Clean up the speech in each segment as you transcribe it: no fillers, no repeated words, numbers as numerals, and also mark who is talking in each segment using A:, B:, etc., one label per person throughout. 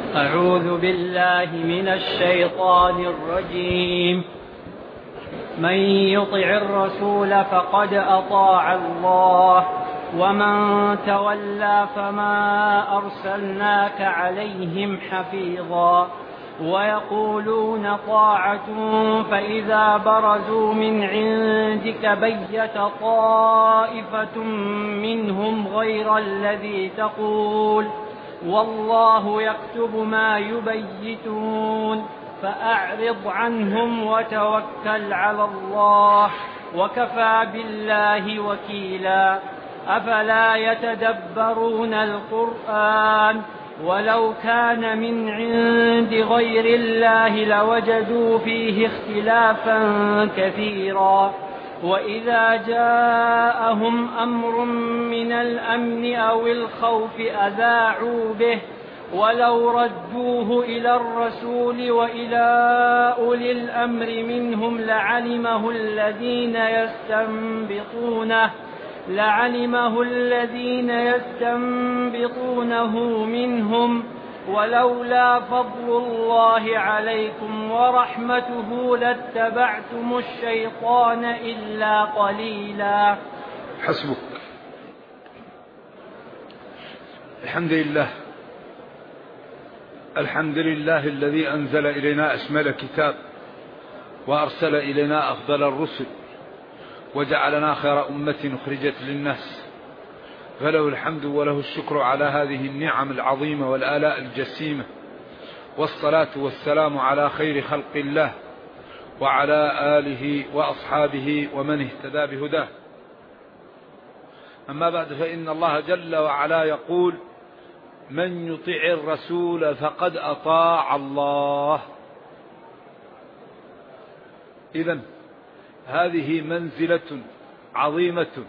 A: أعوذ بالله من الشيطان الرجيم. من يطع الرسول فقد أطاع الله ومن تولى فما أرسلناك عليهم حفيظا ويقولون طاعة فإذا برزوا من عندك بيت طائفة منهم غير الذي تقول والله يكتب ما يبيتون فأعرض عنهم وتوكل على الله وكفى بالله وكيلا. أفلا يتدبرون القرآن ولو كان من عند غير الله لوجدوا فيه اختلافا كثيرا وإذا جاءهم أمر من الأمن أو الخوف أذاعوا به ولو ردوه إلى الرسول وإلى أولي الأمر منهم لعلمه الذين يستنبطونه منهم ولولا فضل الله عليكم ورحمته لاتبعتم الشيطان إلا قليلا.
B: حسبك. الحمد لله الذي أنزل إلينا أشمل كتاب وأرسل إلينا أفضل الرسل وجعلنا خير أمة أخرجت للناس، فله الحمد وله الشكر على هذه النعم العظيمة والآلاء الجسيمة، والصلاة والسلام على خير خلق الله وعلى آله وأصحابه ومن اهتدى بهداه. أما بعد، فإن الله جل وعلا يقول: من يطع الرسول فقد أطاع الله. إذن هذه منزلة عظيمة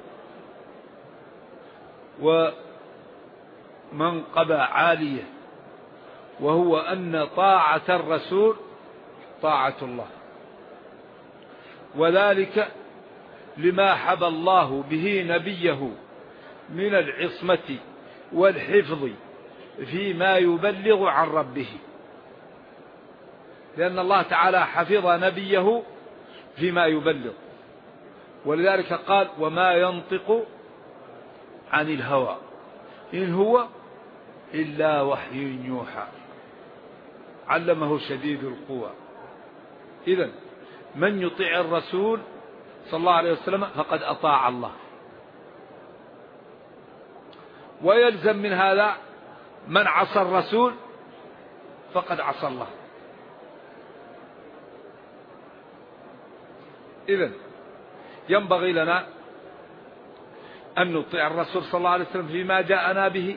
B: ومنقبة عالية، وهو أن طاعة الرسول طاعة الله، وذلك لما حبى الله به نبيه من العصمة والحفظ فيما يبلغ عن ربه، لأن الله تعالى حفظ نبيه فيما يبلغ، ولذلك قال: وما ينطق عن الهوى إن هو إلا وحي يوحى علمه شديد القوى. إذن من يطيع الرسول صلى الله عليه وسلم فقد أطاع الله، ويلزم من هذا من عصى الرسول فقد عصى الله. إذن ينبغي لنا أن نطيع الرسول صلى الله عليه وسلم فيما جاءنا به،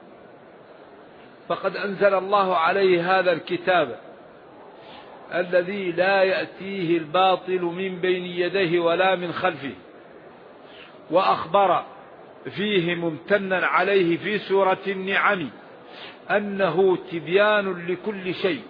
B: فقد أنزل الله عليه هذا الكتاب الذي لا يأتيه الباطل من بين يديه ولا من خلفه، وأخبر فيه ممتنا عليه في سورة النعم أنه تبيان لكل شيء،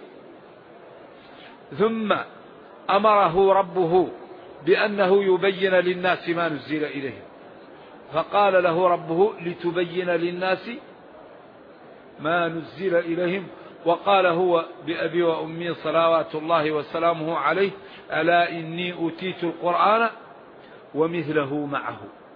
B: ثم أمره ربه بأنه يبين للناس ما نزل إليهم، فقال له ربه: لتبين للناس ما نزل إليهم، وقال هو بأبي وأمي صلوات الله وسلامه عليه: ألا إني أوتيت القرآن ومثله معه.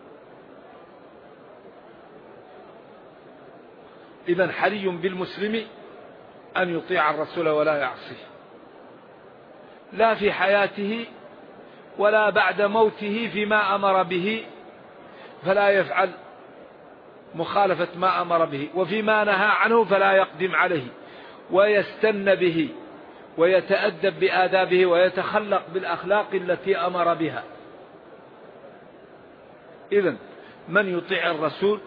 B: إذن حري بالمسلم أن يطيع الرسول ولا يعصيه، لا في حياته ولا بعد موته فيما أمر به، فلا يفعل مخالفة ما أمر به، وفيما نهى عنه فلا يقدم عليه، ويستن به ويتأدب بآدابه ويتخلق بالأخلاق التي أمر بها. إذن من يطيع الرسول،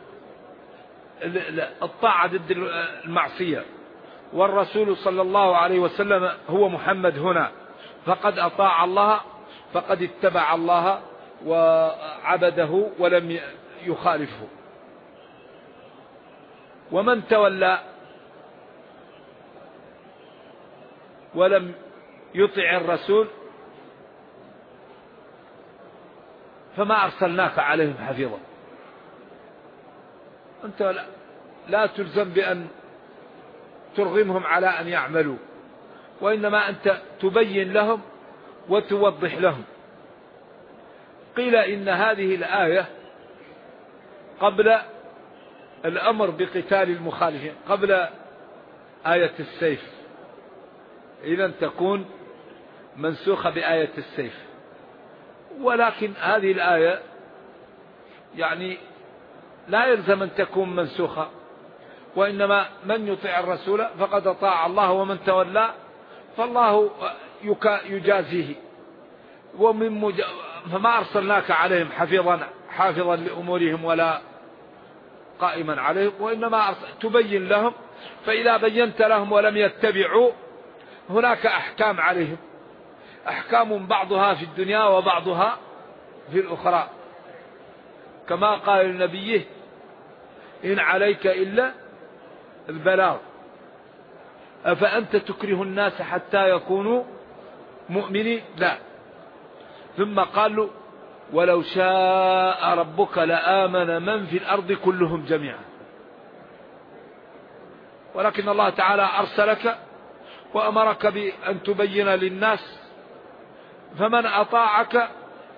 B: الطاعة ضد المعصية، والرسول صلى الله عليه وسلم هو محمد هنا، فقد أطاع الله، فقد اتبع الله وعبده ولم يخالفه. ومن تولى ولم يطع الرسول فما أرسلناك عليهم حفيظا. أنت لا تلزم بأن ترغمهم على أن يعملوا، وإنما أنت تبين لهم وتوضح لهم. قيل إن هذه الآية قبل الأمر بقتال المخالفين، قبل آية السيف، إذا تكون منسوخة بآية السيف. ولكن هذه الآية يعني لا يلزم أن تكون منسوخة، وإنما من يطيع الرسول فقد أطاع الله، ومن تولى فالله يجازيه. فما أرسلناك عليهم حافظا لأمورهم ولا قائما عليهم، وإنما تبين لهم، فإذا بينت لهم ولم يتبعوا هناك أحكام عليهم، أحكام بعضها في الدنيا وبعضها في الأخرى، كما قال النبي: إن عليك إلا البلاغ أفأنت تكره الناس حتى يكونوا مؤمنين؟ لا. ثم قالوا: ولو شاء ربك لآمن من في الأرض كلهم جميعا. ولكن الله تعالى أرسلك وأمرك بأن تبين للناس، فمن أطاعك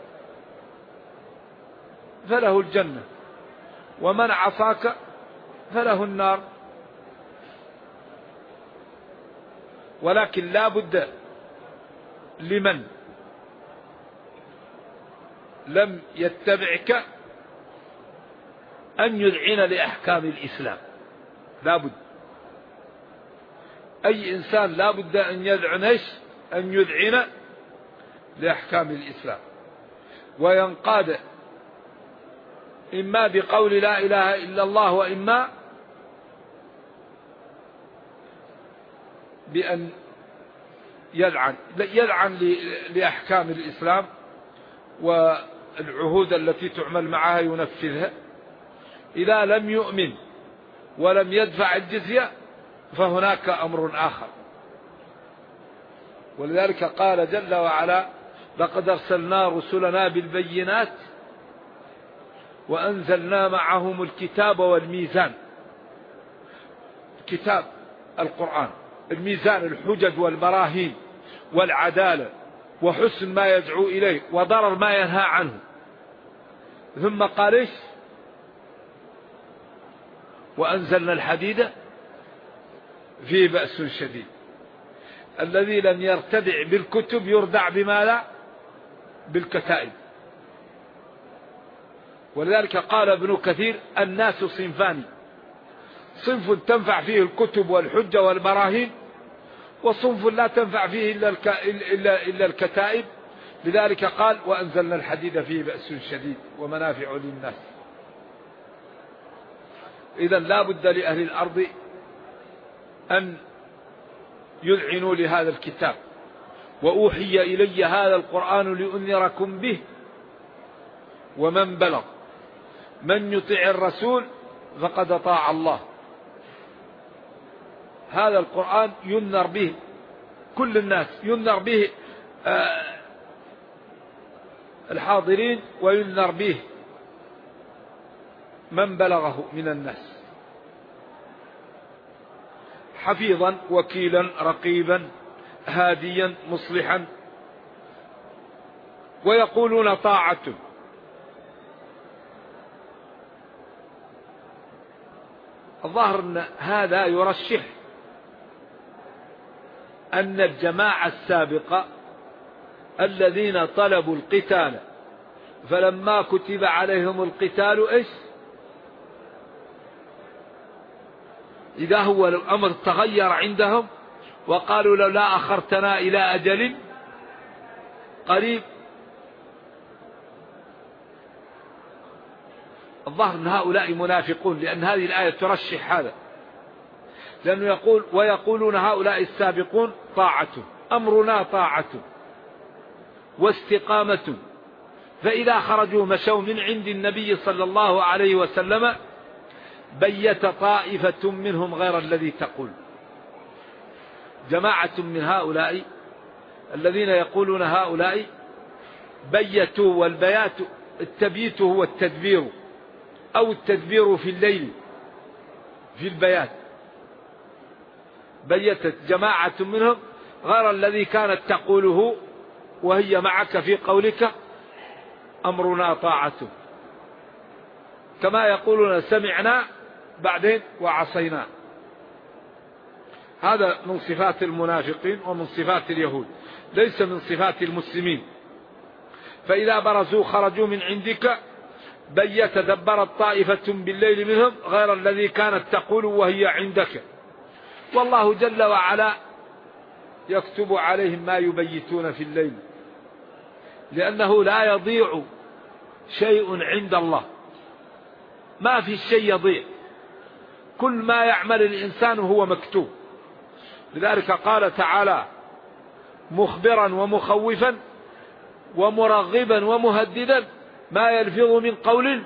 B: فله الجنة، ومن عصاك فله النار. ولكن لا بد لمن لم يتبعك أن يذعن لأحكام الإسلام، لا بد. أي إنسان لا بد أن يذعن لأحكام الإسلام، وينقاد إما بقول لا إله إلا الله، وإما بأن يلعن لأحكام الإسلام والعهود التي تعمل معها ينفذها. إذا لم يؤمن ولم يدفع الجزية فهناك أمر آخر. ولذلك قال جل وعلا: لقد أرسلنا رسلنا بالبينات وأنزلنا معهم الكتاب والميزان. كتاب القرآن، الميزان الحجج والبراهين والعدالة وحسن ما يدعو إليه وضرر ما ينهى عنه. ثم قال إيش؟ وأنزلنا الحديد فيه بأس شديد. الذي لم يرتدع بالكتب يردع بما لا بالكتائب. ولذلك قال ابن كثير: الناس صنفان، صنف تنفع فيه الكتب والحجة والبراهين، وصنف لا تنفع فيه إلا الكتائب. لذلك قال: وأنزلنا الحديد فيه بأس شديد ومنافع للناس. إذا لا بد لأهل الأرض أن يذعنوا لهذا الكتاب. وأوحي إلي هذا القرآن لأنذركم به ومن بلغ، من يطع الرسول فقد أطاع الله. هذا القرآن ينذر به كل الناس، ينذر به الحاضرين، وينذر به من بلغه من الناس، حفيظا وكيلا رقيبا هاديا مصلحا. ويقولون طاعة. الظاهر أن هذا يرشح أن الجماعة السابقة الذين طلبوا القتال فلما كتب عليهم القتال إيش؟ إذا هو الأمر تغير عندهم وقالوا: لولا أخرتنا إلى أجل قريب. الظاهر أن هؤلاء منافقون، لأن هذه الآية ترشح هذا، لأنه يقول: ويقولون هؤلاء السابقون طاعة، أمرنا طاعة واستقامة. فإذا خرجوا مشوا من عند النبي صلى الله عليه وسلم بيت طائفة منهم غير الذي تقول. جماعة من هؤلاء الذين يقولون هؤلاء بيتوا، والبيات التبييت هو التدبير، أو التدبير في الليل في البيات. بيتت جماعة منهم غير الذي كانت تقوله وهي معك في قولك أمرنا طاعته، كما يقولون سمعنا بعدين وعصينا. هذا من صفات المنافقين ومن صفات اليهود، ليس من صفات المسلمين. فإذا برزوا خرجوا من عندك بيت دبرت طائفة بالليل منهم غير الذي كانت تقول وهي عندك. والله جل وعلا يكتب عليهم ما يبيتون في الليل، لأنه لا يضيع شيء عند الله، ما في شيء يضيع، كل ما يعمل الإنسان هو مكتوب. لذلك قال تعالى مخبرا ومخوفا ومرغبا ومهددا ما يلفظ من قول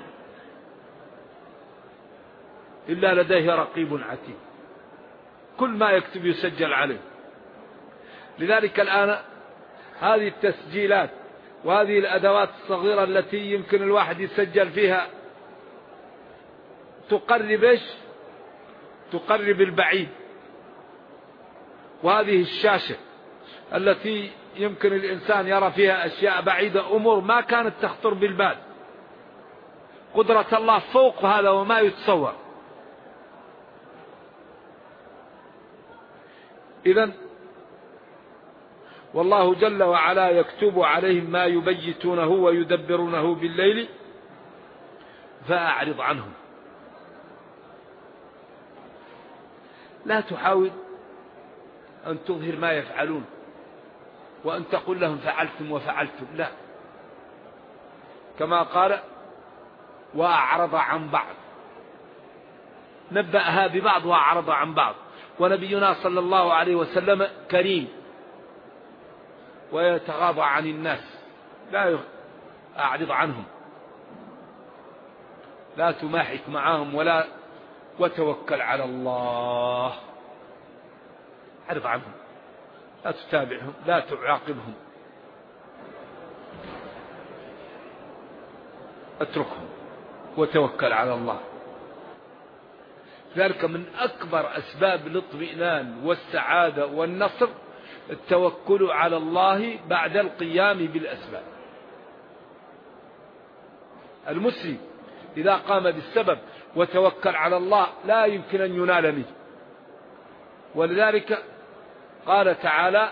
B: إلا لديه رقيب عتيد، كل ما يكتب يسجل عليه. لذلك الآن هذه التسجيلات وهذه الأدوات الصغيرة التي يمكن الواحد يسجل فيها تقرب إيش؟ تقرب البعيد. وهذه الشاشة التي يمكن الإنسان يرى فيها أشياء بعيدة، أمور ما كانت تخطر بالبال. قدرة الله فوق هذا وما يتصور. إذن والله جل وعلا يكتب عليهم ما يبيتونه ويدبرونه بالليل فأعرض عنهم. لا تحاول أن تظهر ما يفعلون وأن تقول لهم فعلتم وفعلتم، لا، كما قال وأعرض عن بعض، نبأها ببعض وأعرض عن بعض. ونبينا صلى الله عليه وسلم كريم ويتغاضى عن الناس، لا أعرض عنهم، لا تماحك معهم ولا وتوكل على الله. أعرض عنهم، لا تتابعهم، لا تعاقبهم، اتركهم وتوكل على الله. ذلك من أكبر أسباب الاطمئنان والسعادة والنصر التوكل على الله بعد القيام بالأسباب. المسلم إذا قام بالسبب وتوكل على الله لا يمكن أن ينال منه. ولذلك قال تعالى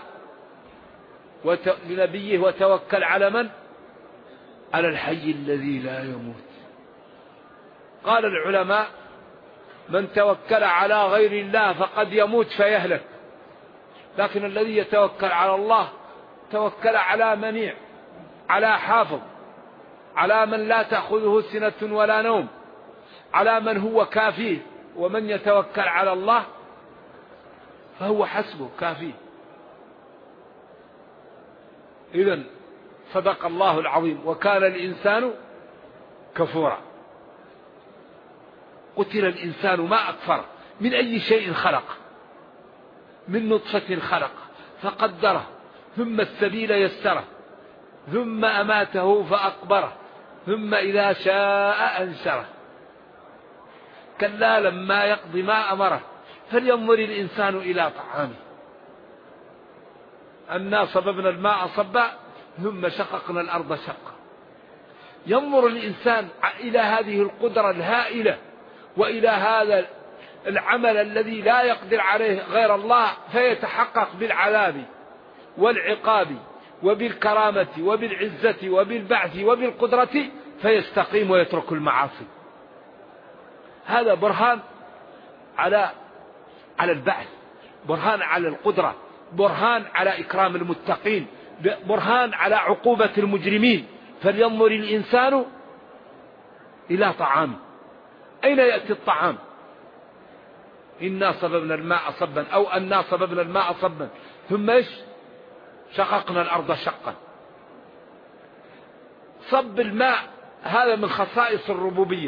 B: لنبيه وتوكل على من؟ على الحي الذي لا يموت. قال العلماء من توكل على غير الله فقد يموت فيهلك، لكن الذي يتوكل على الله توكل على منيع، على حافظ، على من لا تأخذه سنة ولا نوم، على من هو كافيه. ومن يتوكل على الله فهو حسبه كافيه. إذن صدق الله العظيم. وكان الإنسان كفورا. قتل الإنسان ما أكفر، من أي شيء خلق؟ من نطفة خلق فقدره، ثم السبيل يسره، ثم أماته فأقبره، ثم إذا شاء أنشره. كلا لما يقضي ما أمره فلينظر الإنسان إلى طعامه. أنا صببنا الماء صبا ثم شققنا الأرض شقا. ينظر الإنسان إلى هذه القدرة الهائلة وإلى هذا العمل الذي لا يقدر عليه غير الله، فيتحقق بالعذاب والعقاب وبالكرامة وبالعزة وبالبعث وبالقدرة، فيستقيم ويترك المعاصي. هذا برهان على البعث، برهان على القدرة، برهان على إكرام المتقين، برهان على عقوبة المجرمين. فلينظر الإنسان إلى طعامه. أين يأتي الطعام؟ إنا صببنا الماء صبا، أو أنا صببنا الماء صبا ثم إيش؟ شققنا الأرض شقا. صب الماء هذا من خصائص الربوبية.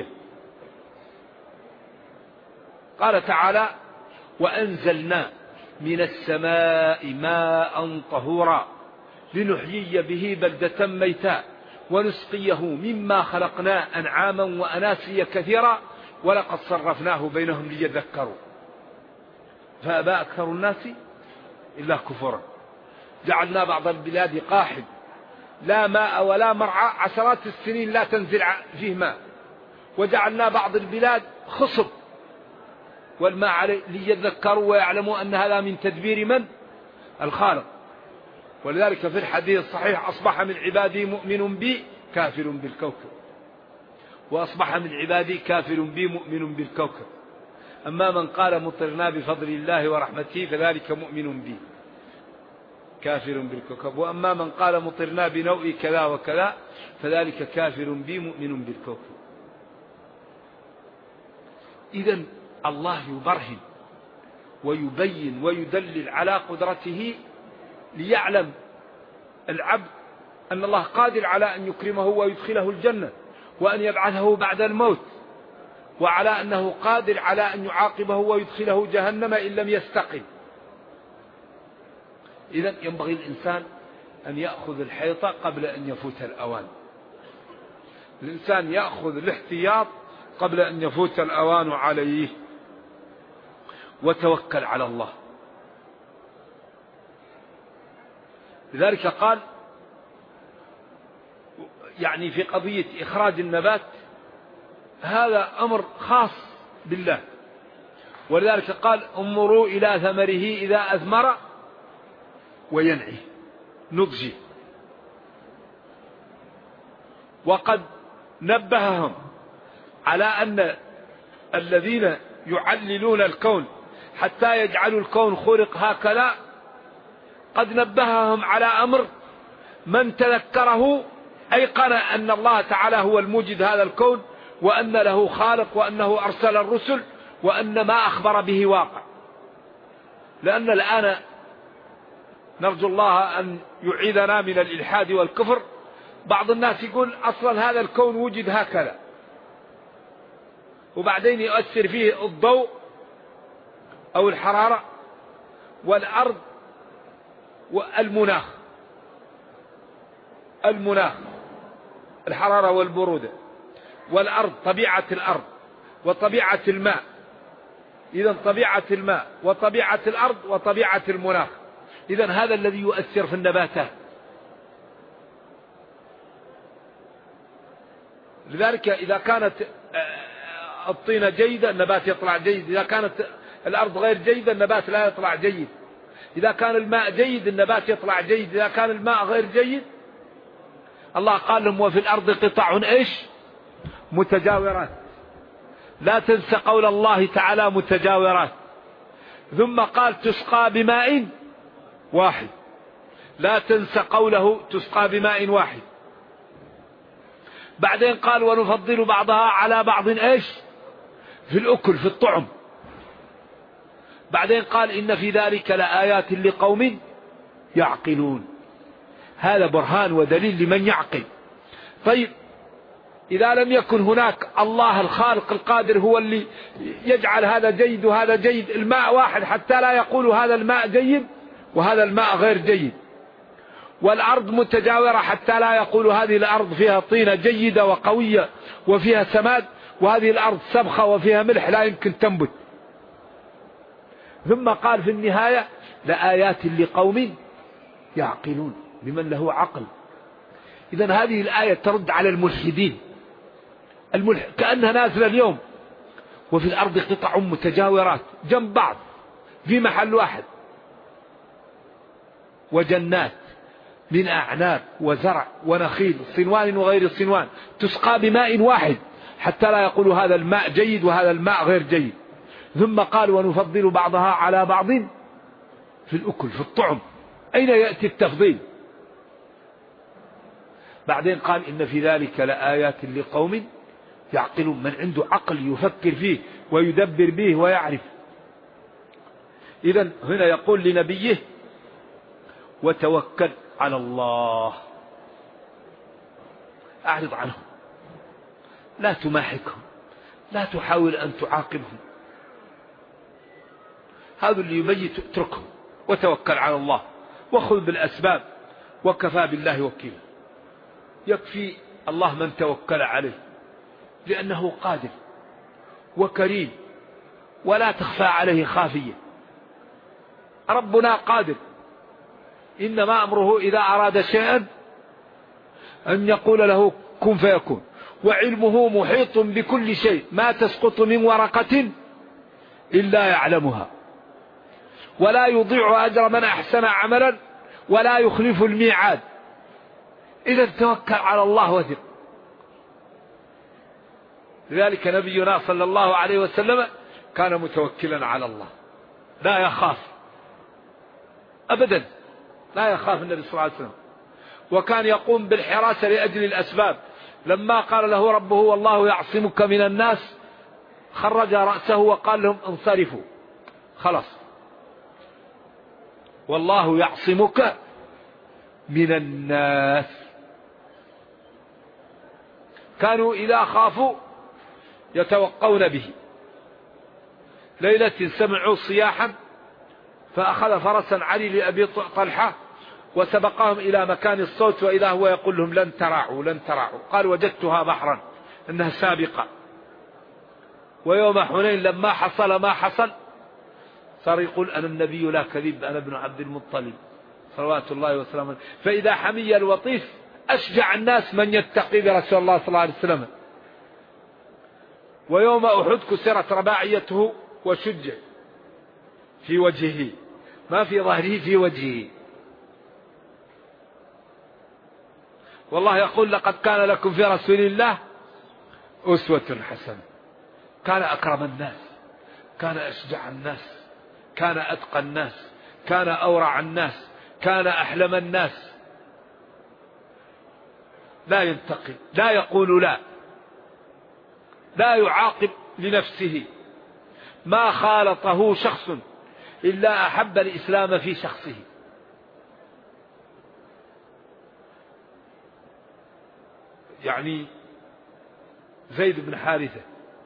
B: قال تعالى وأنزلنا من السماء ماء طهورا لنحيي به بلدة ميتا ونسقيه مما خلقنا أنعاما وأناسيا كثيرا ولقد صرفناه بينهم ليذكروا. فأبى أكثر الناس إلا كفرا. جعلنا بعض البلاد قاحل لا ماء ولا مرعى، عشرات السنين لا تنزل فيه ماء، وجعلنا بعض البلاد خصب والماء عليه ليذكروا ويعلموا أن هذا من تدبير من؟ الخالق. ولذلك في الحديث الصحيح أصبح من عبادي مؤمن بي كافر بالكوكب، وأصبح من عبادي كافر بي مؤمن بالكوكب. أما من قال مطرنا بفضل الله ورحمته فذلك مؤمن بي كافر بالكوكب، وأما من قال مطرنا بنوء كذا وكذا فذلك كافر بي مؤمن بالكوكب. إذن الله يبرهن ويبين ويدلل على قدرته ليعلم العبد أن الله قادر على أن يكرمه ويدخله الجنة وأن يبعثه بعد الموت، وعلى أنه قادر على أن يعاقبه ويدخله جهنم إن لم يستقم. إذن ينبغي الإنسان أن يأخذ الحيطة قبل أن يفوت الأوان. الإنسان يأخذ الاحتياط قبل أن يفوت الأوان عليه، وتوكل على الله. لذلك قال يعني في قضية إخراج النبات هذا أمر خاص بالله، ولذلك قال انظروا إلى ثمره إذا أثمر وينعي نضجه. وقد نبههم على أن الذين يعللون الكون حتى يجعلوا الكون خلق هكذا قد نبههم على أمر من تذكره أيقن أن الله تعالى هو الموجد هذا الكون، وأن له خالق، وأنه أرسل الرسل، وأن ما أخبر به واقع. لأن الآن نرجو الله أن يعيذنا من الإلحاد والكفر. بعض الناس يقول أصلا هذا الكون وجد هكذا، وبعدين يؤثر فيه الضوء أو الحرارة والأرض والمناخ، الحرارة والبرودة، والأرض طبيعة الأرض وطبيعة الماء. إذن طبيعة الماء وطبيعة الأرض وطبيعة المناخ، إذن هذا الذي يؤثر في النباتات. لذلك إذا كانت الطينة جيدة النبات يطلع جيد، إذا كانت الأرض غير جيدة النبات لا يطلع جيد، إذا كان الماء جيد النبات يطلع جيد، إذا كان الماء غير جيد. الله قال لهم وفي الأرض قطع إيش متجاورات. لا تنسى قول الله تعالى متجاورات. ثم قال تسقى بماء واحد، لا تنسى قوله تسقى بماء واحد. بعدين قال ونفضل بعضها على بعض إيش في الأكل في الطعم. بعدين قال إن في ذلك لآيات لقوم يعقلون. هذا برهان ودليل لمن يعقل. طيب إذا لم يكن هناك الله الخالق القادر هو اللي يجعل هذا جيد وهذا جيد، الماء واحد حتى لا يقول هذا الماء جيد وهذا الماء غير جيد، والأرض متجاورة حتى لا يقول هذه الأرض فيها طينة جيدة وقوية وفيها سماد، وهذه الأرض سبخة وفيها ملح لا يمكن تنبت. ثم قال في النهاية لآيات لقوم يعقلون، لمن له عقل. إذن هذه الآية ترد على الملحدين، كأنها نازلة اليوم. وفي الأرض قطع متجاورات جنب بعض في محل واحد، وجنات من أعناب وزرع ونخيل صنوان وغير صنوان تسقى بماء واحد حتى لا يقول هذا الماء جيد وهذا الماء غير جيد. ثم قال ونفضل بعضها على بعض في الأكل في الطعم. أين يأتي التفضيل؟ بعدين قال إن في ذلك لآيات لقوم يعقلون، من عنده عقل يفكر فيه ويدبر به ويعرف. إذن هنا يقول لنبيه وتوكل على الله، أعرض عنهم، لا تماحكهم، لا تحاول أن تعاقبهم. هذا اللي يبيت اتركهم وتوكل على الله وخذ بالأسباب وكفى بالله وكيلا. يكفي الله من توكل عليه، لأنه قادر وكريم ولا تخفى عليه خافية. ربنا قادر، إنما أمره إذا أراد شيئا أن يقول له كن فيكون، وعلمه محيط بكل شيء، ما تسقط من ورقة إلا يعلمها، ولا يضيع أجر من أحسن عملا ولا يخلف الميعاد. إذا توكل على الله وثق. لذلك نبينا صلى الله عليه وسلم كان متوكلا على الله، لا يخاف أبدا، لا يخاف النبي صلى الله عليه وسلم، وكان يقوم بالحراسة لأجل الأسباب. لما قال له ربه والله يعصمك من الناس خرج رأسه وقال لهم انصرفوا، خلاص، والله يعصمك من الناس. كانوا إذا خافوا يتوقون به. ليلة سمعوا صياحا فأخذ فرسا علي لأبي طلحة وسبقهم إلى مكان الصوت، وإذا هو يقول لهم لن ترعوا لن ترعوا. قال وجدتها بحرا، إنها سابقة. ويوم حنين لما حصل ما حصل صار يقول أنا النبي لا كذب، أنا ابن عبد المطلب صلوات الله وسلامه. فإذا حمي الوطيس أشجع الناس من يتقي برسول الله صلى الله عليه وسلم. ويوم أحد كسرت رباعيته وشج في وجهه، ما في ظهره، في وجهه. والله يقول لقد كان لكم في رسول الله أسوة حسنة. كان أكرم الناس، كان أشجع الناس، كان أتقى الناس، كان أورع الناس، كان أحلم الناس. لا ينتقم، لا يقول لا، لا يعاقب لنفسه. ما خالطه شخص إلا أحب الإسلام في شخصه. يعني زيد بن حارثة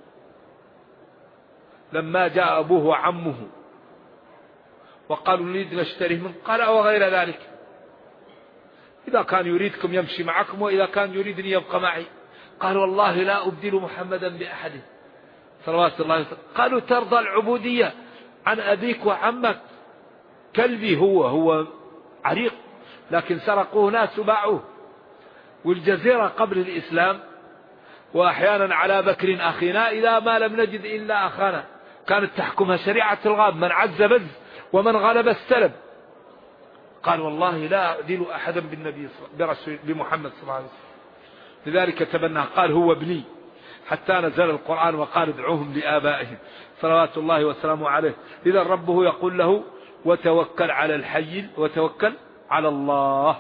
B: لما جاء أبوه وعمه وقالوا نريد نشتريه منه، قال وغير ذلك، إذا كان يريدكم يمشي معكم، وإذا كان يريدني يبقى معي. قال والله لا أبدل محمدا بأحد صلوات الله عليه وسلم. قالوا ترضى العبودية عن أبيك وعمك؟ كلبي هو عريق، لكن سرقوه ناس وباعوه. والجزيرة قبل الإسلام وأحيانا على بكر أخينا إذا ما لم نجد إلا أخانا، كانت تحكمها شريعة الغاب، من عز بز ومن غلب استلب. قال والله لا أعدل أحدا بالنبي بمحمد صلى الله عليه وسلم. لذلك تبناه، قال هو ابني، حتى نزل القرآن وقال ادعوهم لآبائهم صلوات الله وسلامه عليه. إذا ربه يقول له وتوكل على الحي، وتوكل على الله،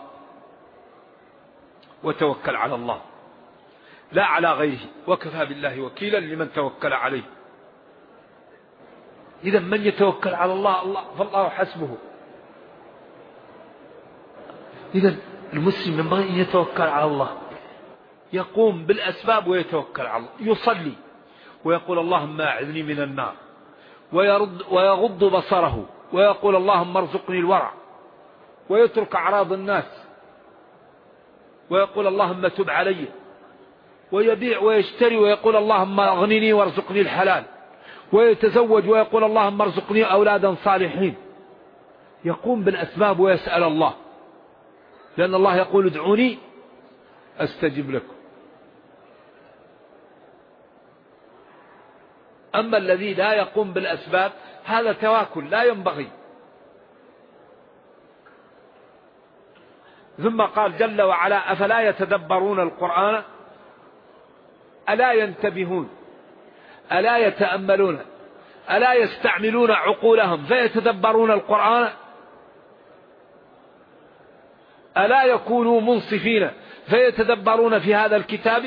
B: وتوكل على الله لا على غيره، وكفى بالله وكيلا لمن توكل عليه. إذا من يتوكل على الله فالله حسبه. إذا المسلم ينبغي أن يتوكل على الله، يقوم بالأسباب ويتوكل على الله، يصلي ويقول اللهم أعذني من النار، ويغض بصره ويقول اللهم ارزقني الورع، ويترك أعراض الناس ويقول اللهم تب علي، ويبيع ويشتري ويقول اللهم اغنني وارزقني الحلال، ويتزوج ويقول اللهم ارزقني أولادا صالحين. يقوم بالأسباب ويسأل الله، لأن الله يقول ادعوني أستجب لكم. أما الذي لا يقوم بالأسباب هذا تواكل لا ينبغي. ثم قال جل وعلا أفلا يتدبرون القرآن ألا ينتبهون ألا يتأملون ألا يستعملون عقولهم فيتدبرون القرآن ألا يكونوا منصفين فيتدبرون في هذا الكتاب.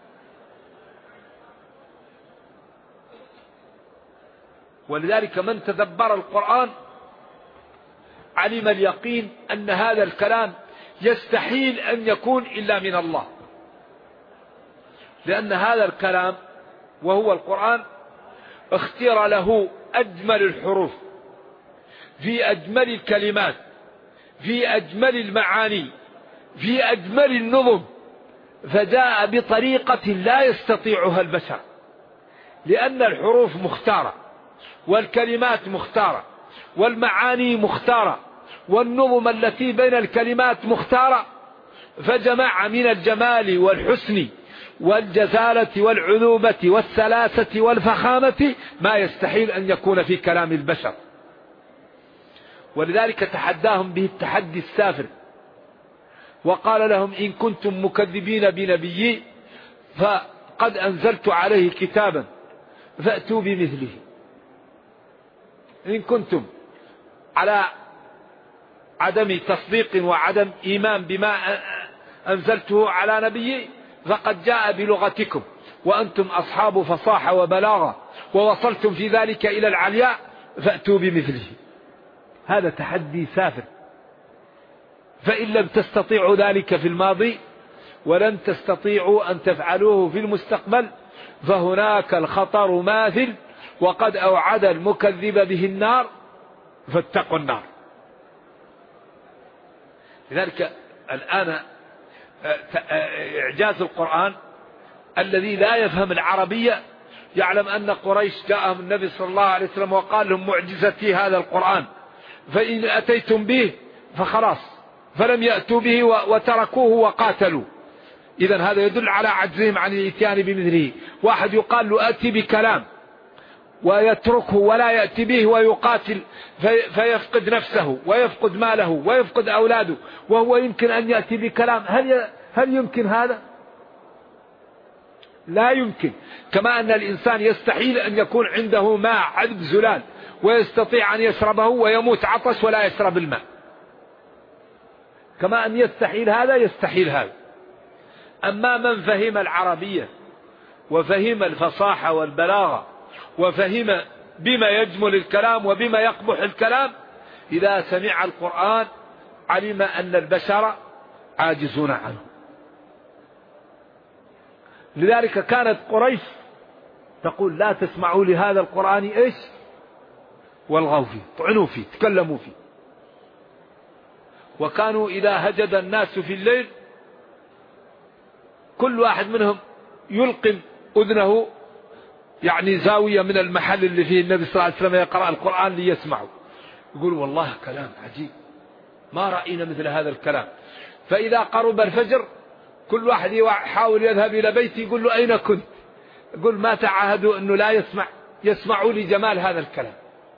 B: ولذلك من تدبر القرآن علم اليقين أن هذا الكلام يستحيل أن يكون إلا من الله، لأن هذا الكلام وهو القرآن اختير له أجمل الحروف في أجمل الكلمات في أجمل المعاني في أجمل النظم، فجاء بطريقة لا يستطيعها البشر، لأن الحروف مختارة والكلمات مختارة والمعاني مختارة والنظم التي بين الكلمات مختارة، فجمع من الجمال والحسن والجزالة والعذوبة والسلاسة والفخامة ما يستحيل أن يكون في كلام البشر. ولذلك تحداهم به التحدي السافر، وقال لهم إن كنتم مكذبين بنبيي فقد أنزلت عليه كتابا فأتوا بمثله. إن كنتم على عدم تصديق وعدم إيمان بما أنزلته على نبيي فقد جاء بلغتكم وأنتم أصحاب فصاحة وبلاغة ووصلتم في ذلك إلى العلياء فأتوا بمثله. هذا تحدي سافر، فإن لم تستطيعوا ذلك في الماضي ولن تستطيعوا أن تفعلوه في المستقبل فهناك الخطر ماثل، وقد أوعد المكذب به النار فاتقوا النار. لذلك الآن إعجاز القرآن الذي لا يفهم العربية يعلم أن قريش جاءهم النبي صلى الله عليه وسلم وقال لهم معجزتي هذا القرآن، فإن أتيتم به فخلاص، فلم يأتوا به وتركوه وقاتلوا. إذن هذا يدل على عجزهم عن الاتيان بمثله. واحد يقال له أتي بكلام ويتركه ولا يأتي به ويقاتل فيفقد نفسه ويفقد ماله ويفقد أولاده، وهو يمكن أن يأتي بكلام. هل يمكن هذا؟ لا يمكن. كما أن الإنسان يستحيل أن يكون عنده ماء عذب زلال ويستطيع أن يشربه ويموت عطش ولا يشرب الماء، كما أن يستحيل هذا يستحيل هذا. أما من فهم العربية وفهم الفصاحة والبلاغة وفهم بما يجمل الكلام وبما يقبح الكلام، إذا سمع القرآن علم أن البشر عاجزون عنه. لذلك كانت قريش تقول لا تسمعوا لهذا القرآن إيش والغوا فيه، طعنوا فيه، تكلموا فيه. وكانوا إذا هجد الناس في الليل كل واحد منهم يلقم أذنه يعني زاوية من المحل اللي فيه النبي صلى الله عليه وسلم يقرأ القرآن ليسمعوا، يقول والله كلام عجيب ما رأينا مثل هذا الكلام. فإذا قرب الفجر كل واحد يحاول يذهب إلى بيته يقول له أين كنت؟ يقول ما تعاهدوا أنه لا يسمعوا لجمال هذا الكلام.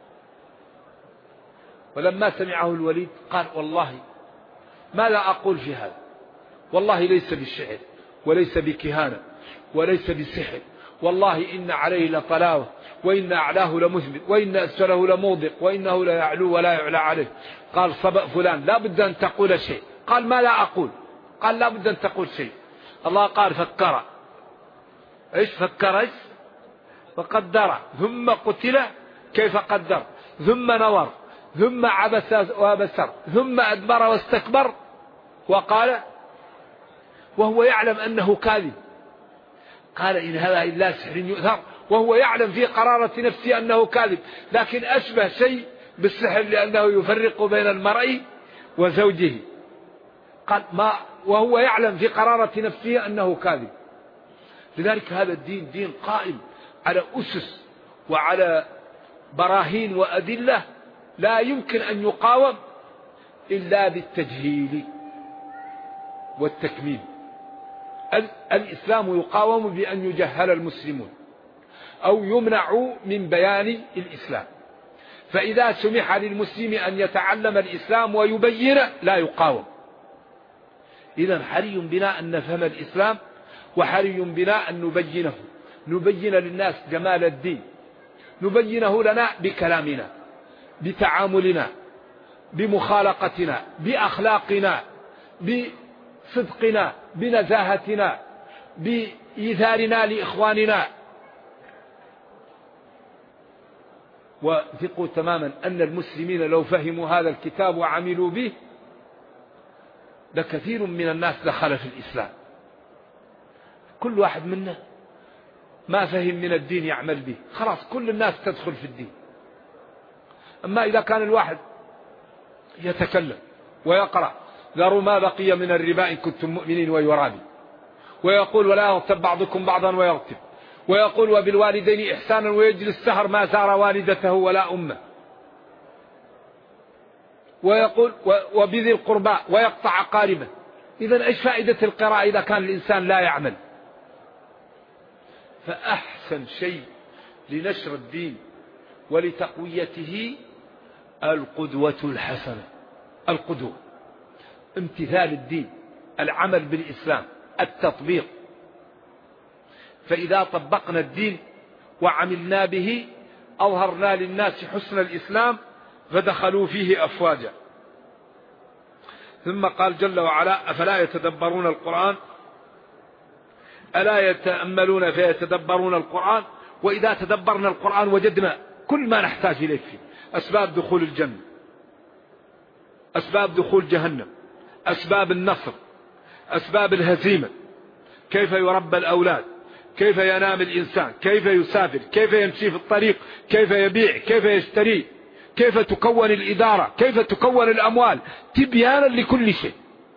B: ولما سمعه الوليد قال والله ماذا أقول في هذا؟ والله ليس بالشعر وليس بكهانة وليس بالسحر، والله إن عليه لطلاوة وإن أعلاه لمثبت وإن أسفله لموضق وإنه لا يعلو ولا يعلى عليه. قال صبأ فلان لا بد أن تقول شيء. قال ما لا أقول؟ قال لا بد أن تقول شيء. الله قال فكر. إيش فكر؟ إيش فقدر ثم قتل كيف قدر ثم نظر ثم عبس وبسر ثم أدبر واستكبر وقال وهو يعلم أنه كاذب. قال إن هذا إلا سحر يؤثر، وهو يعلم في قرارة نفسه أنه كاذب، لكن أشبه شيء بالسحر لأنه يفرق بين المرء وزوجه. قال ما وهو يعلم في قرارة نفسه أنه كاذب. لذلك هذا الدين دين قائم على أسس وعلى براهين وأدلة لا يمكن أن يقاوم إلا بالتجهيل والتكميل. الإسلام يقاوم بأن يجهل المسلمون أو يمنعوا من بيان الإسلام، فإذا سمح للمسلم أن يتعلم الإسلام ويبين لا يقاوم. إذن حري بنا أن نفهم الإسلام، وحري بنا أن نبين للناس جمال الدين، نبينه لنا بكلامنا بتعاملنا بمخالقتنا بأخلاقنا بصدقنا بنزاهتنا بإيثارنا لإخواننا. وثقوا تماما أن المسلمين لو فهموا هذا الكتاب وعملوا به لكثير من الناس دخل في الإسلام. كل واحد منا ما فهم من الدين يعمل به، خلاص كل الناس تدخل في الدين. أما إذا كان الواحد يتكلم ويقرأ ذروا ما بقي من الربا إن كنتم مؤمنين ويرابي، ويقول ولا يغتب بعضكم بعضا ويغتب، ويقول وبالوالدين إحسانا ويجلس السهر ما زار والدته ولا أمه، ويقول وبذي القربى ويقطع قاربه. إذن إيش فائدة القراءة إذا كان الإنسان لا يعمل؟ فأحسن شيء لنشر الدين ولتقويته القدوة الحسنة. القدوة امتثال الدين، العمل بالإسلام، التطبيق. فإذا طبقنا الدين وعملنا به أظهرنا للناس حسن الإسلام فدخلوا فيه أفواجا. ثم قال جل وعلا: أفلا يتدبرون القرآن ألا يتأملون فيتدبرون القرآن. وإذا تدبرنا القرآن وجدنا كل ما نحتاج إليه فيه: أسباب دخول الجنة، أسباب دخول جهنم، أسباب النصر، أسباب الهزيمة، كيف يربى الأولاد، كيف ينام الإنسان، كيف يسافر، كيف يمشي في الطريق، كيف يبيع، كيف يشتري، كيف تكون الإدارة، كيف تكون الأموال، تبيانا لكل شيء.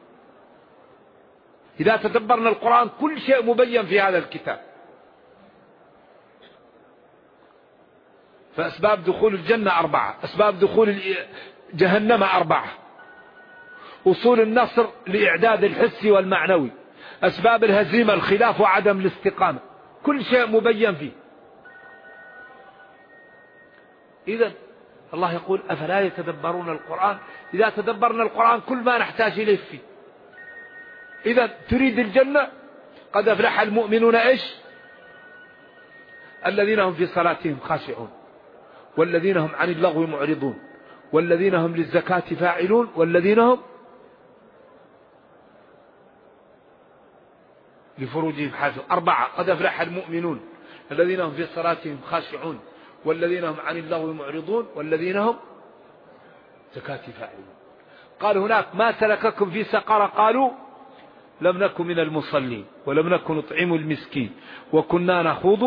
B: إذا تدبرنا القرآن كل شيء مبين في هذا الكتاب. فأسباب دخول الجنة 4، أسباب دخول جهنم 4، أصول النصر لإعداد الحسي والمعنوي، أسباب الهزيمة الخلاف وعدم الاستقامة، كل شيء مبين فيه. إذن الله يقول: أفلا يتدبرون القرآن. إذا تدبرنا القرآن كل ما نحتاج إليه فيه. إذا تريد الجنة قد أفلح المؤمنون إيش؟ الذين هم في صلاتهم خاشعون، والذين هم عن اللغو معرضون، والذين هم للزكاة فاعلون، والذين هم لفروجهم حافظون. 4: قد أفلح المؤمنون الذين هم في صلاتهم خاشعون، والذين هم عن اللغو معرضون، والذين هم زكاة فاعلون. قال هناك: ما سلككم في سقر؟ قالوا: لم نكن من المصلين، ولم نكن نطعم المسكين، وكنا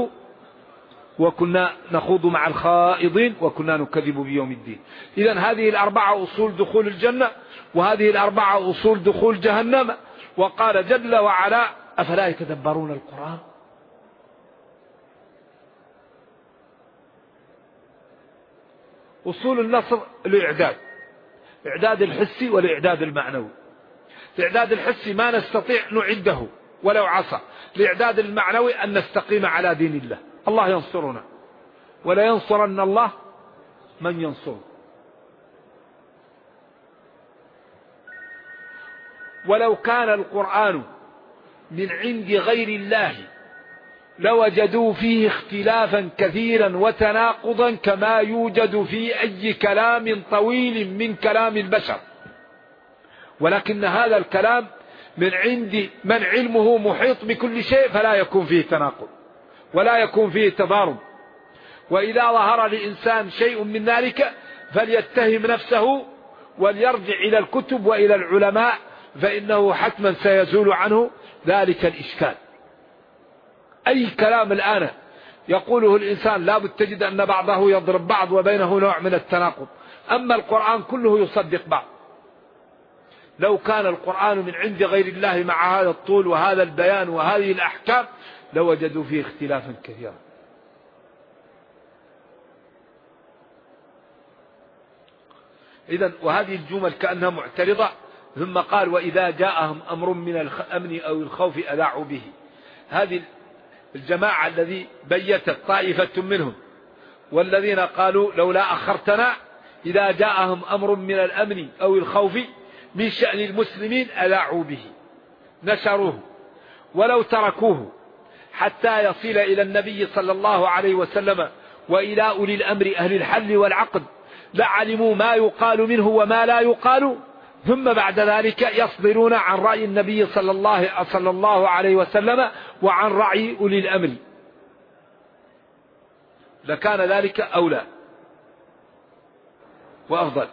B: نخوض مع الخائضين، وكنا نكذب بيوم الدين. إذن هذه 4 أصول دخول الجنة، وهذه 4 أصول دخول جهنم. وقال جل وعلا: أفلا يتدبرون القرآن. أصول النصر الإعداد، إعداد الحسي والإعداد المعنوي. الإعداد الحسي ما نستطيع نعده ولو عصى. الإعداد المعنوي أن نستقيم على دين الله. الله ينصرنا، ولا ينصرن الله من ينصره. ولو كان القرآن من عند غير الله لوجدوا فيه اختلافا كثيرا وتناقضا كما يوجد في أي كلام طويل من كلام البشر، ولكن هذا الكلام من عند من علمه محيط بكل شيء، فلا يكون فيه تناقض ولا يكون فيه تضارب. وإذا ظهر لإنسان شيء من ذلك فليتهم نفسه وليرجع إلى الكتب وإلى العلماء، فإنه حتما سيزول عنه ذلك الإشكال. أي كلام الآن يقوله الإنسان لا بد تجد أن بعضه يضرب بعض وبينه نوع من التناقض، أما القرآن كله يصدق بعض. لو كان القرآن من عند غير الله مع هذا الطول وهذا البيان وهذه الأحكام لوجدوا فيه اختلافا كثيرا. إذن وهذه الجمل كأنها معترضة. ثم قال: وإذا جاءهم أمر من الأمن أو الخوف أذاعوا به. هذه الجماعة الذي بيتت طائفة منهم والذين قالوا: لولا أخرتنا، إذا جاءهم أمر من الأمن أو الخوف من شأن المسلمين أذاعوا به، نشروه، ولو تركوه حتى يصل إلى النبي صلى الله عليه وسلم وإلى أولي الأمر أهل الحل والعقد لعلموا ما يقال منه وما لا يقال، ثم بعد ذلك يصدرون عن رأي النبي صلى الله عليه وسلم وعن رأي أولي الأمر، لكان ذلك أولى وأفضل.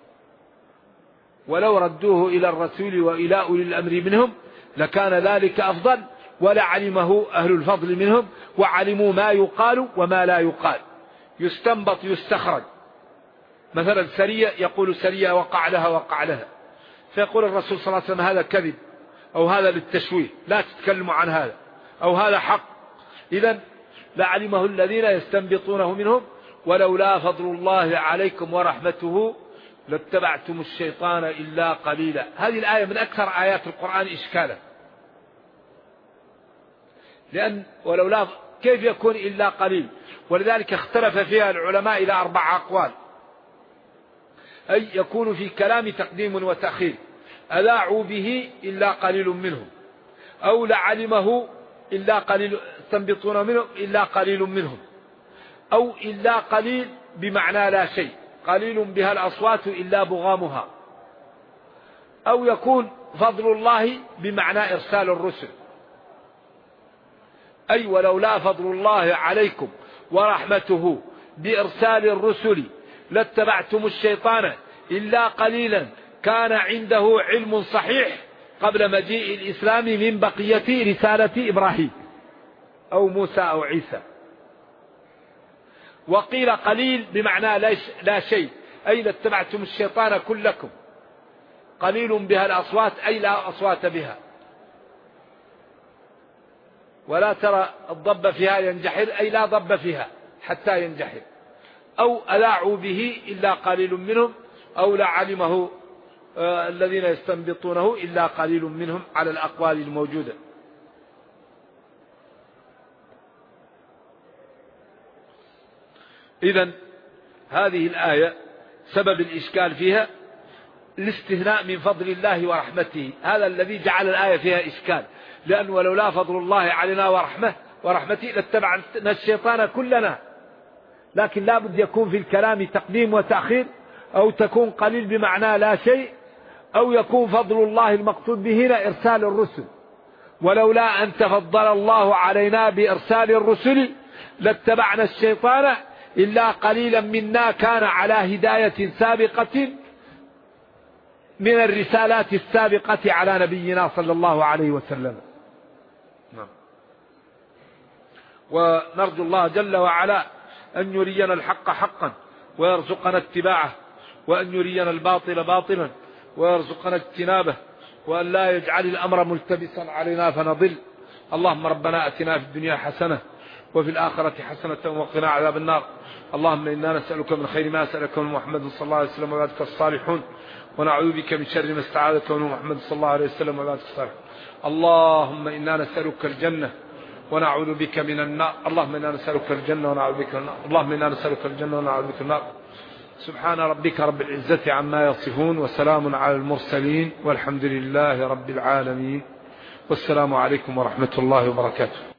B: ولو ردوه إلى الرسول وإلى أولي الأمر منهم لكان ذلك أفضل، ولعلمه أهل الفضل منهم وعلموا ما يقال وما لا يقال. يستنبط يستخرج. مثلا سرية، يقول سرية وقع لها، فيقول الرسول صلى الله عليه وسلم: هذا كذب، أو هذا للتشويه، لا تتكلموا عن هذا، أو هذا حق. إذن لعلمه الذين يستنبطونه منهم ولولا فضل الله عليكم ورحمته لاتبعتم الشيطان إلا قليلا. هذه الآية من أكثر آيات القرآن إشكالا، لأن ولولا كيف يكون إلا قليل؟ ولذلك اختلف فيها العلماء إلى 4 أقوال. أي يكون في كلام تقديم وتأخير، أذاعوا به إلا قليل منهم، أو لعلمه إلا قليل يستنبطون منه إلا قليل منهم، أو إلا قليل بمعنى لا شيء، قليل بها الأصوات إلا بغامها، أو يكون فضل الله بمعنى إرسال الرسل. أي ولولا فضل الله عليكم ورحمته بإرسال الرسل لاتبعتم الشيطان إلا قليلا كان عنده علم صحيح قبل مجيء الإسلام من بقية رسالة إبراهيم أو موسى أو عيسى. وقيل قليل بمعنى لا شيء، أي لاتبعتم الشيطان كلكم، قليل بها الأصوات أي لا أصوات بها، ولا ترى الضب فيها ينجحر أي لا ضب فيها حتى ينجحر، أو أذاعوا به إلا قليل منهم، أو لا علمه الذين يستنبطونه إلا قليل منهم، على الأقوال الموجودة. إذن هذه الآية سبب الإشكال فيها الاستثناء من فضل الله ورحمته، هذا الذي جعل الآية فيها إشكال، لأن ولولا فضل الله علينا ورحمته لاتبعنا الشيطان كلنا. لكن لا بد يكون في الكلام تقديم وتأخير، أو تكون قليل بمعنى لا شيء، أو يكون فضل الله المقصود به هنا إرسال الرسل. ولولا أن تفضل الله علينا بإرسال الرسل لاتبعنا الشيطان إلا قليلا منا كان على هداية سابقة من الرسالات السابقة على نبينا صلى الله عليه وسلم. ونرجو الله جل وعلا أن يرينا الحق حقا ويرزقنا اتباعه، وأن يرينا الباطل باطلا ويرزقنا اجتنابه، وأن لا يجعل الأمر ملتبسا علينا فنضل. اللهم ربنا أتنا في الدنيا حسنة وفي الآخرة حسنة وقنا عذاب النار. اللهم إنا نسألك من خير ما سألك من محمد صلى الله عليه وسلم وعبادك الصالحون، ونعوذ بك من شر ما استعاذك من محمد صلى الله عليه وسلم وعبادك الصالحون. اللهم إنا نسألك الجنة ونعوذ بك من النار. اللهم إنا نسألك الجنة ونعوذ بك من النار. اللهم إنا نسألك الجنة ونعوذ بك من النار. سبحان ربك رب العزة عما يصفون، وسلام على المرسلين، والحمد لله رب العالمين، والسلام عليكم ورحمة الله وبركاته.